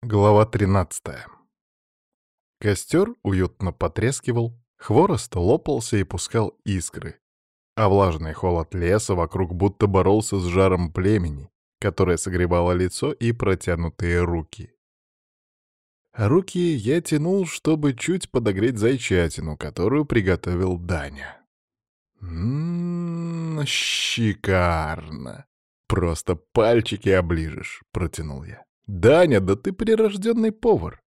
Глава 13. Костер уютно потрескивал, хворост лопался и пускал искры, а влажный холод леса вокруг будто боролся с жаром племени, которое согревало лицо и протянутые руки. Руки я тянул, чтобы чуть подогреть зайчатину, которую приготовил Даня. Шикарно! Просто пальчики оближешь, протянул я. «Даня, да ты прирожденный повар!»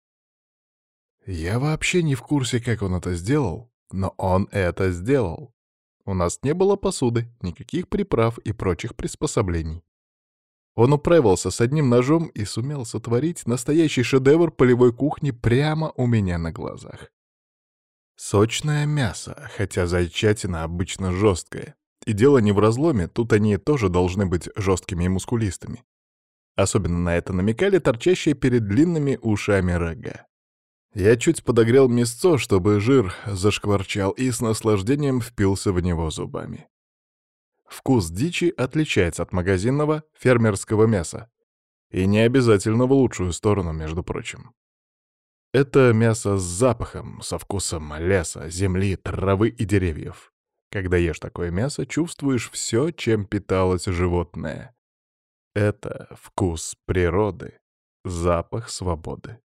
Я вообще не в курсе, как он это сделал, но он это сделал. У нас не было посуды, никаких приправ и прочих приспособлений. Он управился с одним ножом и сумел сотворить настоящий шедевр полевой кухни прямо у меня на глазах. Сочное мясо, хотя зайчатина обычно жесткая. И дело не в разломе, тут они тоже должны быть жесткими и мускулистыми. Особенно на это намекали торчащие перед длинными ушами рога. Я чуть подогрел мясцо, чтобы жир зашкварчал, и с наслаждением впился в него зубами. Вкус дичи отличается от магазинного фермерского мяса. И не обязательно в лучшую сторону, между прочим. Это мясо с запахом, со вкусом леса, земли, травы и деревьев. Когда ешь такое мясо, чувствуешь все, чем питалось животное. Это вкус природы, запах свободы.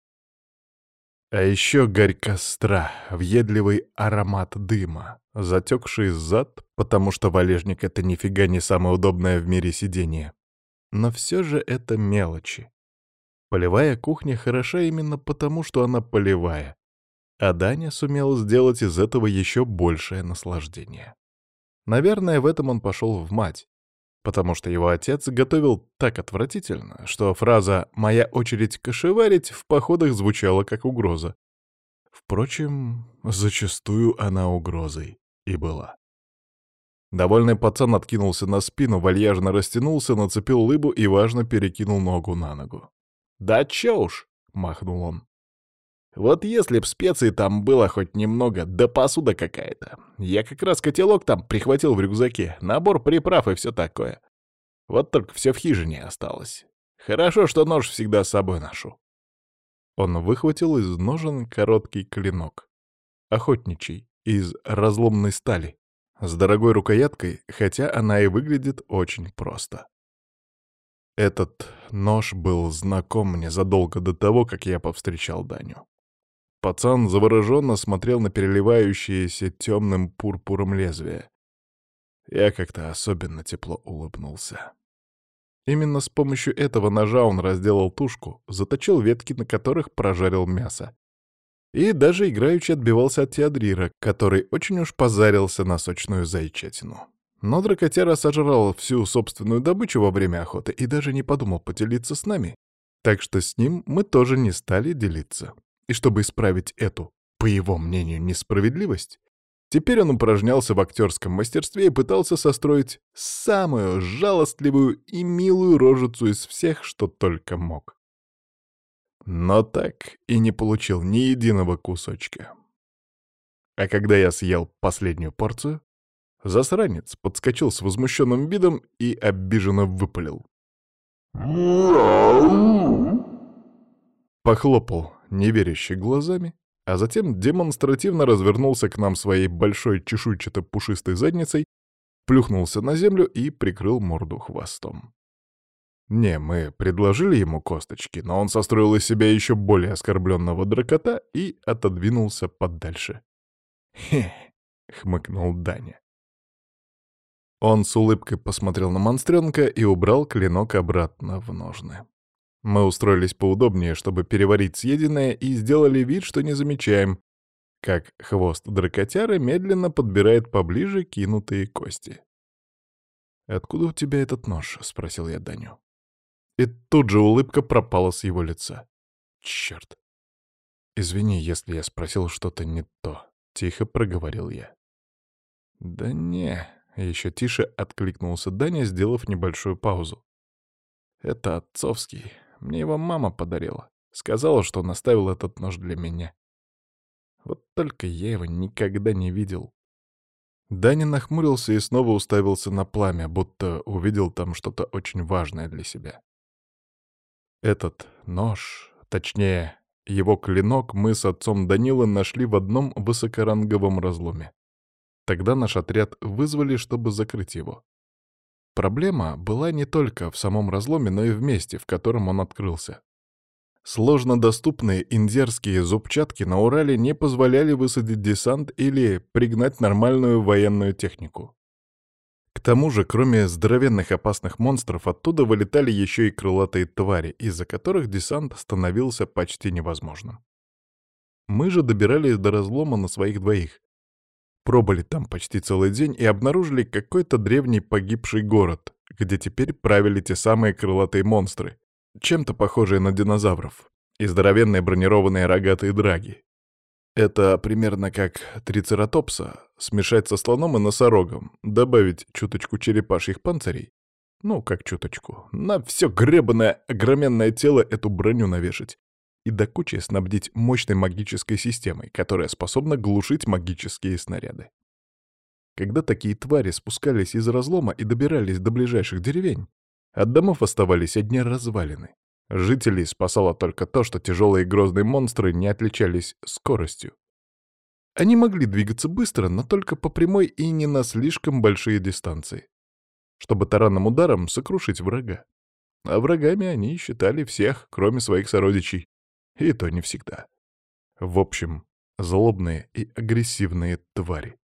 А еще гарь костра, въедливый аромат дыма, затекший зад, потому что валежник — это нифига не самое удобное в мире сиденье. Но все же это мелочи. Полевая кухня хороша именно потому, что она полевая. А Даня сумел сделать из этого еще большее наслаждение. Наверное, в этом он пошел в мать. Потому что его отец готовил так отвратительно, что фраза «моя очередь кашеварить» в походах звучала как угроза. Впрочем, зачастую она угрозой и была. Довольный пацан откинулся на спину, вальяжно растянулся, нацепил лыбу и важно перекинул ногу на ногу. «Да чё уж!» — махнул он. «Вот если б специй там было хоть немного, да посуда какая-то. Я как раз котелок там прихватил в рюкзаке, набор приправ и все такое. Вот только все в хижине осталось. Хорошо, что нож всегда с собой ношу». Он выхватил из ножен короткий клинок. Охотничий, из разломной стали, с дорогой рукояткой, хотя она и выглядит очень просто. Этот нож был знаком мне задолго до того, как я повстречал Даню. Пацан завороженно смотрел на переливающееся темным пурпуром лезвие. Я как-то особенно тепло улыбнулся. Именно с помощью этого ножа он разделал тушку, заточил ветки, на которых прожарил мясо. И даже играючи отбивался от Теодрира, который очень уж позарился на сочную зайчатину. Но дракотяра сожрал всю собственную добычу во время охоты и даже не подумал поделиться с нами. Так что с ним мы тоже не стали делиться. И чтобы исправить эту, по его мнению, несправедливость, теперь он упражнялся в актерском мастерстве и пытался состроить самую жалостливую и милую рожицу из всех, что только мог. Но так и не получил ни единого кусочка. А когда я съел последнюю порцию, засранец подскочил с возмущенным видом и обиженно выпалил. Похлопал неверяще глазами, а затем демонстративно развернулся к нам своей большой чешуйчато-пушистой задницей, плюхнулся на землю и прикрыл морду хвостом. Не, мы предложили ему косточки, но он состроил из себя еще более оскорбленного дракота и отодвинулся подальше. «Хе!» — хмыкнул Даня. Он с улыбкой посмотрел на монстренка и убрал клинок обратно в ножны. Мы устроились поудобнее, чтобы переварить съеденное, и сделали вид, что не замечаем, как хвост дракотяры медленно подбирает поближе кинутые кости. «Откуда у тебя этот нож?» — спросил я Даню. И тут же улыбка пропала с его лица. «Чёрт! Извини, если я спросил что-то не то», — тихо проговорил я. «Да не», — еще тише откликнулся Даня, сделав небольшую паузу. «Это отцовский. Мне его мама подарила. Сказала, что он оставил этот нож для меня. Вот только я его никогда не видел». Даня нахмурился и снова уставился на пламя, будто увидел там что-то очень важное для себя. «Этот нож Точнее, его клинок мы с отцом Данила нашли в одном высокоранговом разломе. Тогда наш отряд вызвали, чтобы закрыть его. Проблема была не только в самом разломе, но и в месте, в котором он открылся. Сложно доступные индерские зубчатки на Урале не позволяли высадить десант или пригнать нормальную военную технику. К тому же, кроме здоровенных опасных монстров, оттуда вылетали еще и крылатые твари, из-за которых десант становился почти невозможным. Мы же добирались до разлома на своих двоих. Пробыли там почти целый день и обнаружили какой-то древний погибший город, где теперь правили те самые крылатые монстры, чем-то похожие на динозавров, и здоровенные бронированные рогатые драги. Это примерно как трицератопса смешать со слоном и носорогом, добавить чуточку черепашьих панцирей, ну, как чуточку, на все гребаное огроменное тело эту броню навешать и до кучи снабдить мощной магической системой, которая способна глушить магические снаряды. Когда такие твари спускались из разлома и добирались до ближайших деревень, от домов оставались одни развалины. Жителей спасало только то, что тяжелые и грозные монстры не отличались скоростью. Они могли двигаться быстро, но только по прямой и не на слишком большие дистанции, чтобы таранным ударом сокрушить врага. А врагами они считали всех, кроме своих сородичей. И то не всегда. В общем, злобные и агрессивные твари.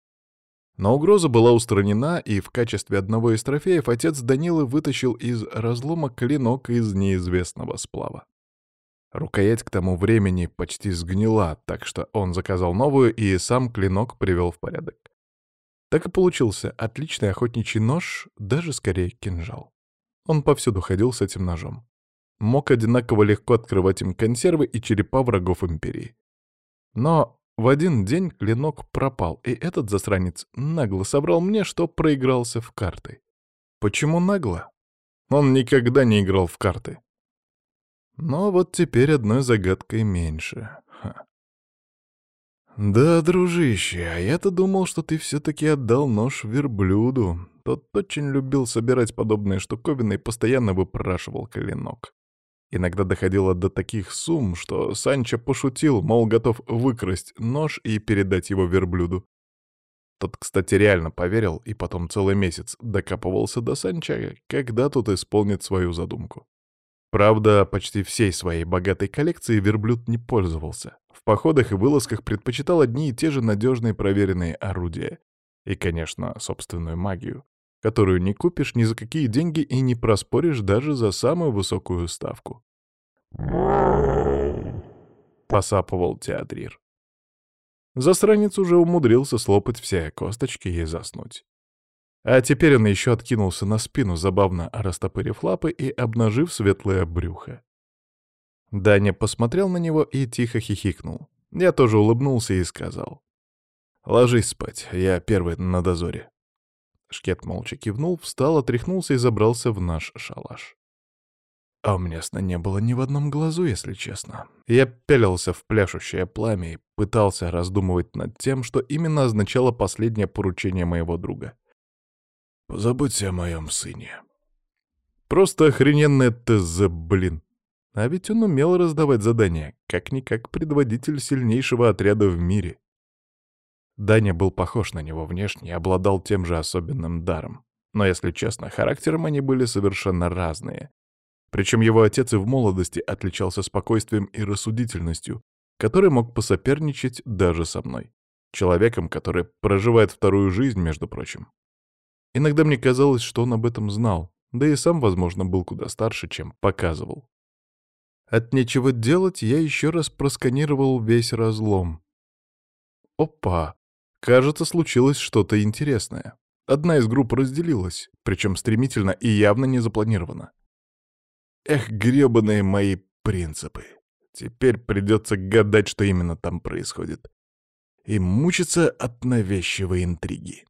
Но угроза была устранена, и в качестве одного из трофеев отец Данилы вытащил из разлома клинок из неизвестного сплава. Рукоять к тому времени почти сгнила, так что он заказал новую и сам клинок привел в порядок. Так и получился отличный охотничий нож, даже скорее кинжал. Он повсюду ходил с этим ножом. Мог одинаково легко открывать им консервы и черепа врагов империи. Но в один день клинок пропал, и этот засранец нагло соврал мне, что проигрался в карты. Почему нагло? Он никогда не играл в карты. Но вот теперь одной загадкой меньше. Ха. Да, дружище, а я-то думал, что ты все-таки отдал нож верблюду. Тот очень любил собирать подобные штуковины и постоянно выпрашивал клинок. Иногда доходило до таких сумм, что Санчо пошутил, мол, готов выкрасть нож и передать его верблюду. Тот, кстати, реально поверил и потом целый месяц докапывался до Санчо, когда тот исполнит свою задумку. Правда, почти всей своей богатой коллекцией верблюд не пользовался. В походах и вылазках предпочитал одни и те же надежные проверенные орудия. И, конечно, собственную магию, которую не купишь ни за какие деньги и не проспоришь даже за самую высокую ставку. Посапывал Теодрир. Засранец уже умудрился слопать все косточки и заснуть. А теперь он еще откинулся на спину, забавно растопырив лапы и обнажив светлое брюхо. Даня посмотрел на него и тихо хихикнул. Я тоже улыбнулся и сказал: «Ложись спать, я первый на дозоре». Шкет молча кивнул, встал, отряхнулся и забрался в наш шалаш. А у меня сна не было ни в одном глазу, если честно. Я пялился в пляшущее пламя и пытался раздумывать над тем, что именно означало последнее поручение моего друга. «Позаботься о моем сыне». Просто охрененное ТЗ, блин. А ведь он умел раздавать задания, как-никак предводитель сильнейшего отряда в мире. Даня был похож на него внешне и обладал тем же особенным даром. Но, если честно, характером они были совершенно разные. Причем его отец и в молодости отличался спокойствием и рассудительностью, который мог посоперничать даже со мной. Человеком, который проживает вторую жизнь, между прочим. Иногда мне казалось, что он об этом знал, да и сам, возможно, был куда старше, чем показывал. От нечего делать я еще раз просканировал весь разлом. Опа! Кажется, случилось что-то интересное. Одна из групп разделилась, причем стремительно и явно не запланировано. Эх, гребаные мои принципы. Теперь придется гадать, что именно там происходит. И мучиться от навязчивой интриги.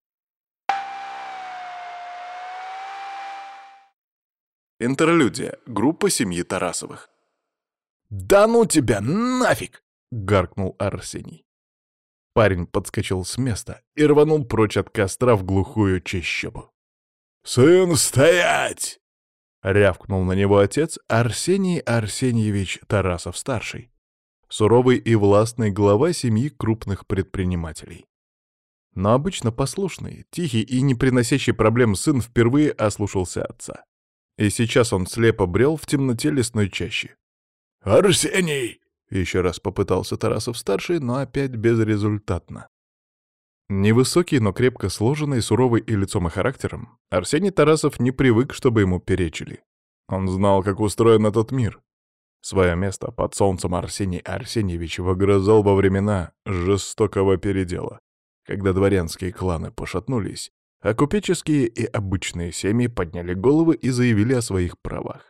Интерлюдия. Группа семьи Тарасовых. «Да ну тебя, нафиг!» — гаркнул Арсений. Парень подскочил с места и рванул прочь от костра в глухую чащобу. «Сын, стоять!» — рявкнул на него отец Арсений Арсеньевич Тарасов-старший, суровый и властный глава семьи крупных предпринимателей. Но обычно послушный, тихий и не приносящий проблем сын впервые ослушался отца. И сейчас он слепо брел в темноте лесной чащи. «Арсений!» — еще раз попытался Тарасов-старший, но опять безрезультатно. Невысокий, но крепко сложенный, суровый и лицом, и характером, Арсений Тарасов не привык, чтобы ему перечили. Он знал, как устроен этот мир. Свое место под солнцем Арсений Арсеньевич выгрызал во времена жестокого передела, когда дворянские кланы пошатнулись, а купеческие и обычные семьи подняли головы и заявили о своих правах.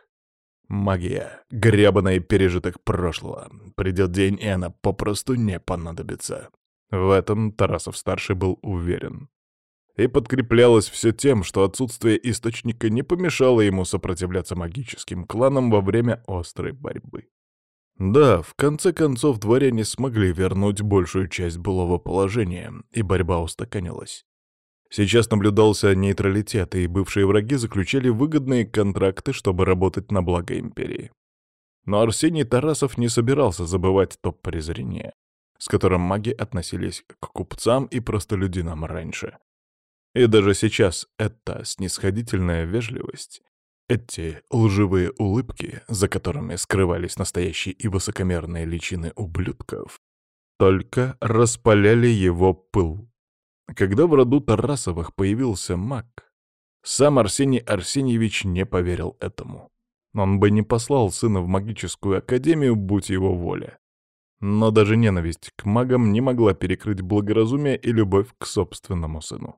Магия, гребаный пережиток прошлого. Придет день, и она попросту не понадобится. В этом Тарасов-старший был уверен. И подкреплялось все тем, что отсутствие источника не помешало ему сопротивляться магическим кланам во время острой борьбы. Да, в конце концов дворяне смогли вернуть большую часть былого положения, и борьба устаканилась. Сейчас наблюдался нейтралитет, и бывшие враги заключали выгодные контракты, чтобы работать на благо империи. Но Арсений Тарасов не собирался забывать то презрение, с которым маги относились к купцам и простолюдинам раньше. И даже сейчас эта снисходительная вежливость, эти лживые улыбки, за которыми скрывались настоящие и высокомерные личины ублюдков, только распаляли его пыл. Когда в роду Тарасовых появился маг, сам Арсений Арсеньевич не поверил этому. Он бы не послал сына в магическую академию, будь его воля. Но даже ненависть к магам не могла перекрыть благоразумие и любовь к собственному сыну.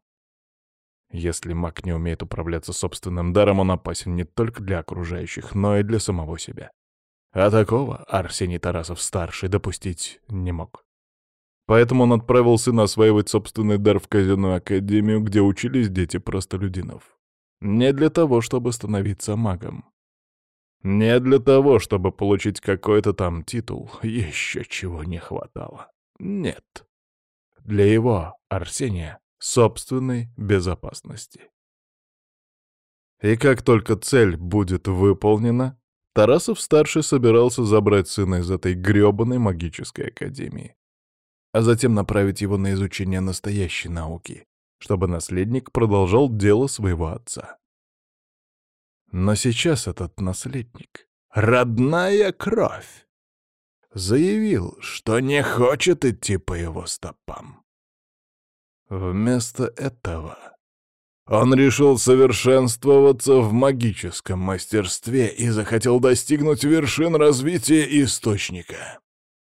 Если маг не умеет управляться собственным даром, он опасен не только для окружающих, но и для самого себя. А такого Арсений Тарасов-старший допустить не мог. Поэтому он отправил сына осваивать собственный дар в казенную академию, где учились дети простолюдинов. Не для того, чтобы становиться магом. Не для того, чтобы получить какой-то там титул, еще чего не хватало. Нет. Для его, Арсения, собственной безопасности. И как только цель будет выполнена, Тарасов-старший собирался забрать сына из этой грёбаной магической академии, а затем направить его на изучение настоящей науки, чтобы наследник продолжал дело своего отца. Но сейчас этот наследник, родная кровь, заявил, что не хочет идти по его стопам. Вместо этого он решил совершенствоваться в магическом мастерстве и захотел достигнуть вершин развития источника.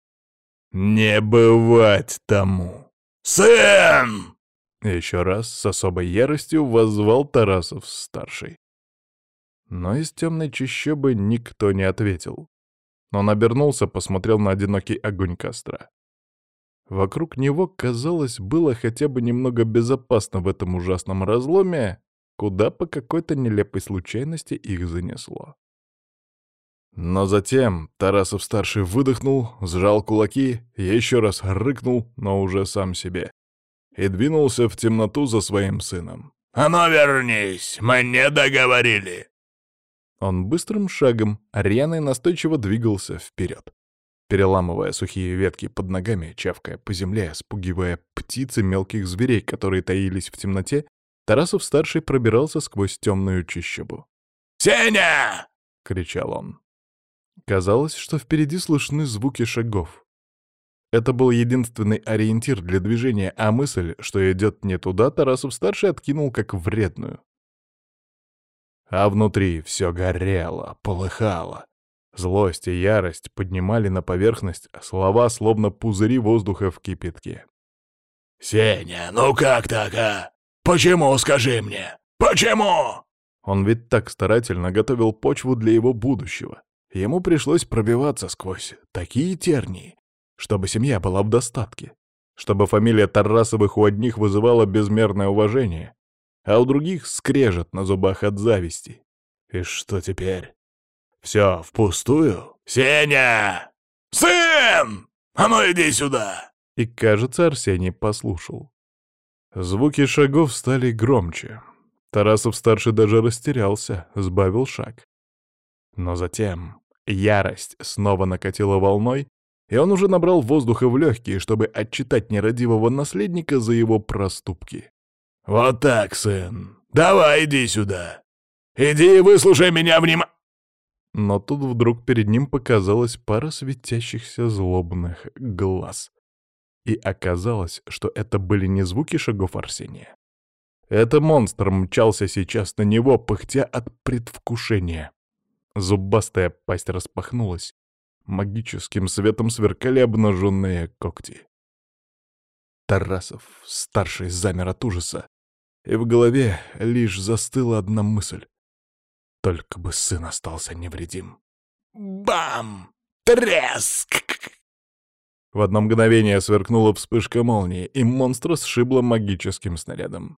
«Не бывать тому! Сын!» Еще раз с особой яростью воззвал Тарасов-старший. Но из темной чащобы никто не ответил. Он обернулся, посмотрел на одинокий огонь костра. Вокруг него, казалось, было хотя бы немного безопасно в этом ужасном разломе, куда по какой-то нелепой случайности их занесло. Но затем Тарасов-старший выдохнул, сжал кулаки, еще раз рыкнул, но уже сам себе, и двинулся в темноту за своим сыном. «А ну вернись, мы не договорили!» Он быстрым шагом, рьяно и настойчиво двигался вперед, переламывая сухие ветки под ногами, чавкая по земле, спугивая птиц и мелких зверей, которые таились в темноте. Тарасов-старший пробирался сквозь темную чащобу. «Сеня!» — кричал он. Казалось, что впереди слышны звуки шагов. Это был единственный ориентир для движения, а мысль, что идет не туда, Тарасов-старший откинул как вредную. А внутри все горело, полыхало. Злость и ярость поднимали на поверхность слова, словно пузыри воздуха в кипятке. «Сеня, ну как так, а? Почему, скажи мне? Почему?» Он ведь так старательно готовил почву для его будущего. Ему пришлось пробиваться сквозь такие тернии, чтобы семья была в достатке, чтобы фамилия Тарасовых у одних вызывала безмерное уважение, а у других скрежет на зубах от зависти. И что теперь? Все впустую? «Сеня! Сын! А ну иди сюда!» И, кажется, Арсений послушал. Звуки шагов стали громче. Тарасов-старший даже растерялся, сбавил шаг. Но затем ярость снова накатила волной, и он уже набрал воздуха в легкие, чтобы отчитать нерадивого наследника за его проступки. «Вот так, сын! Давай иди сюда! Иди и выслушай меня внимательно!» Но тут вдруг перед ним показалась пара светящихся злобных глаз. И оказалось, что это были не звуки шагов Арсения. Это монстр мчался сейчас на него, пыхтя от предвкушения. Зубастая пасть распахнулась. Магическим светом сверкали обнаженные когти. Тарасов, старший, замер от ужаса. И в голове лишь застыла одна мысль. Только бы сын остался невредим. Бам! Треск! В одно мгновение сверкнула вспышка молнии, и монстра сшибло магическим снарядом.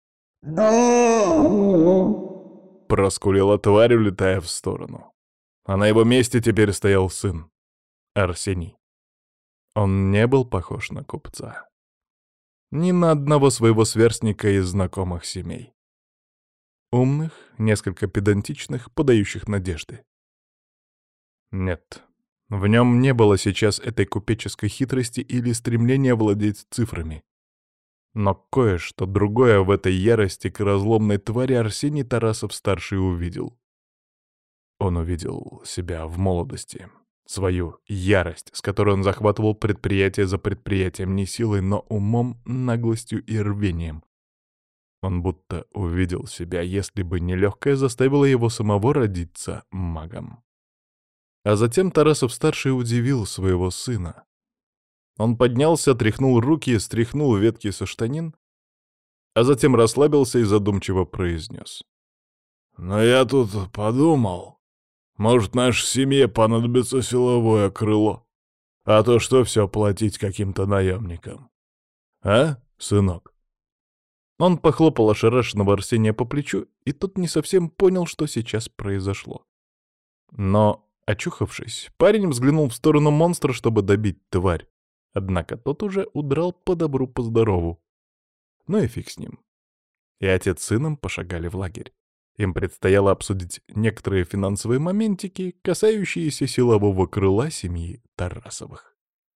Проскулила тварь, улетая в сторону. А на его месте теперь стоял сын, Арсений. Он не был похож на купца. Ни на одного своего сверстника из знакомых семей. Умных, несколько педантичных, подающих надежды. Нет, в нем не было сейчас этой купеческой хитрости или стремления владеть цифрами. Но кое-что другое в этой ярости к разломной твари Арсений Тарасов-старший увидел. Он увидел себя в молодости, свою ярость, с которой он захватывал предприятие за предприятием не силой, но умом, наглостью и рвением. Он будто увидел себя, если бы нелегкое заставило его самого родиться магом. А затем Тарасов-старший удивил своего сына. Он поднялся, тряхнул руки, стряхнул ветки со штанин, а затем расслабился и задумчиво произнес. «Но я тут подумал, может, нашей семье понадобится силовое крыло, а то что все платить каким-то наемникам? А, сынок?» Он похлопал ошарашенного Арсения по плечу, и тот не совсем понял, что сейчас произошло. Но, очухавшись, парень взглянул в сторону монстра, чтобы добить тварь. Однако тот уже удрал по добру, по здорову. Ну и фиг с ним. И отец с сыном пошагали в лагерь. Им предстояло обсудить некоторые финансовые моментики, касающиеся силового крыла семьи Тарасовых.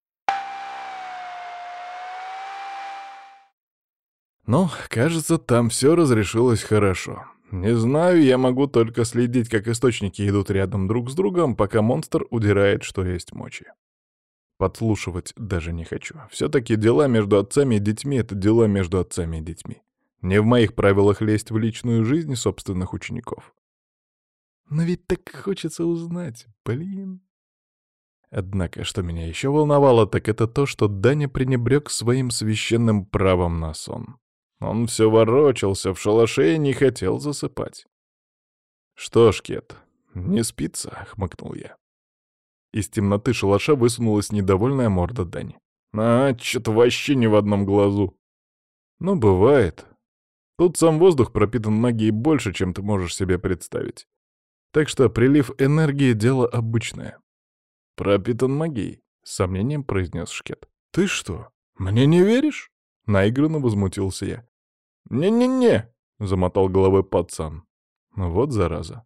Ну, кажется, там все разрешилось хорошо. Не знаю, я могу только следить, как источники идут рядом друг с другом, пока монстр удирает, что есть мочи. Подслушивать даже не хочу. Все-таки дела между отцами и детьми — это дела между отцами и детьми. Не в моих правилах лезть в личную жизнь собственных учеников. Но ведь так хочется узнать, блин. Однако, что меня еще волновало, так это то, что Даня пренебрег своим священным правом на сон. Он все ворочался в шалаше и не хотел засыпать. «Что ж, Кет, не спится?» — хмыкнул я. Из темноты шалаша высунулась недовольная морда Дани. Чё-то вообще ни в одном глазу. Ну, бывает. Тут сам воздух пропитан магией больше, чем ты можешь себе представить. Так что прилив энергии — дело обычное. «Пропитан магией», — с сомнением произнес Шкет. «Ты что, мне не веришь?» — наигранно возмутился я. «Не-не-не», — замотал головой пацан. Вот зараза.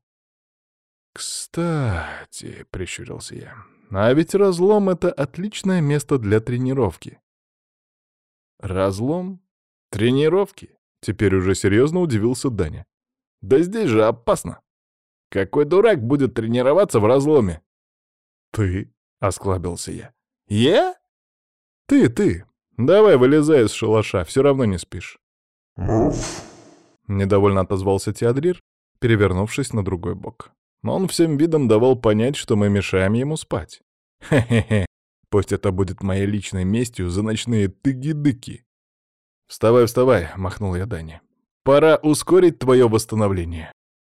«Кстати», — прищурился я, — «а ведь разлом — это отличное место для тренировки». «Разлом? Тренировки?» — теперь уже серьезно удивился Даня. «Да здесь же опасно. Какой дурак будет тренироваться в разломе?» «Ты?» — осклабился я. «Я?» «Ты. Давай вылезай из шалаша, все равно не спишь». Недовольно отозвался Теодрир, перевернувшись на другой бок. Но он всем видом давал понять, что мы мешаем ему спать. Хе-хе-хе, пусть это будет моей личной местью за ночные тыги-дыки. «Вставай», — махнул я Дане. «Пора ускорить твое восстановление».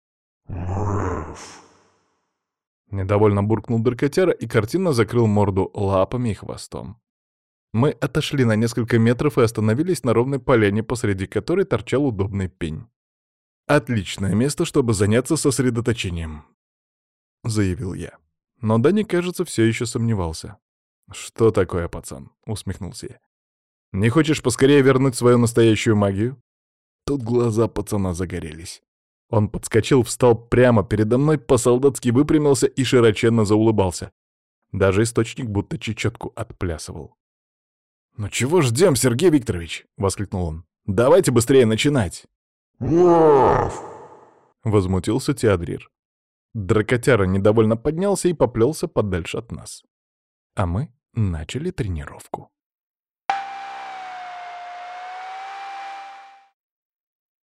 Недовольно буркнул дракотяра и картинно закрыл морду лапами и хвостом. Мы отошли на несколько метров и остановились на ровной поляне, посреди которой торчал удобный пень. «Отличное место, чтобы заняться сосредоточением», — заявил я. Но Дани, кажется, все еще сомневался. «Что такое, пацан?» — усмехнулся я. «Не хочешь поскорее вернуть свою настоящую магию?» Тут глаза пацана загорелись. Он подскочил, встал прямо передо мной, по-солдатски выпрямился и широченно заулыбался. Даже источник будто чечетку отплясывал. «Ну чего ждем, Сергей Викторович?» — воскликнул он. «Давайте быстрее начинать!» Возмутился Теодрир. Дракотяра недовольно поднялся и поплелся подальше от нас. А мы начали тренировку.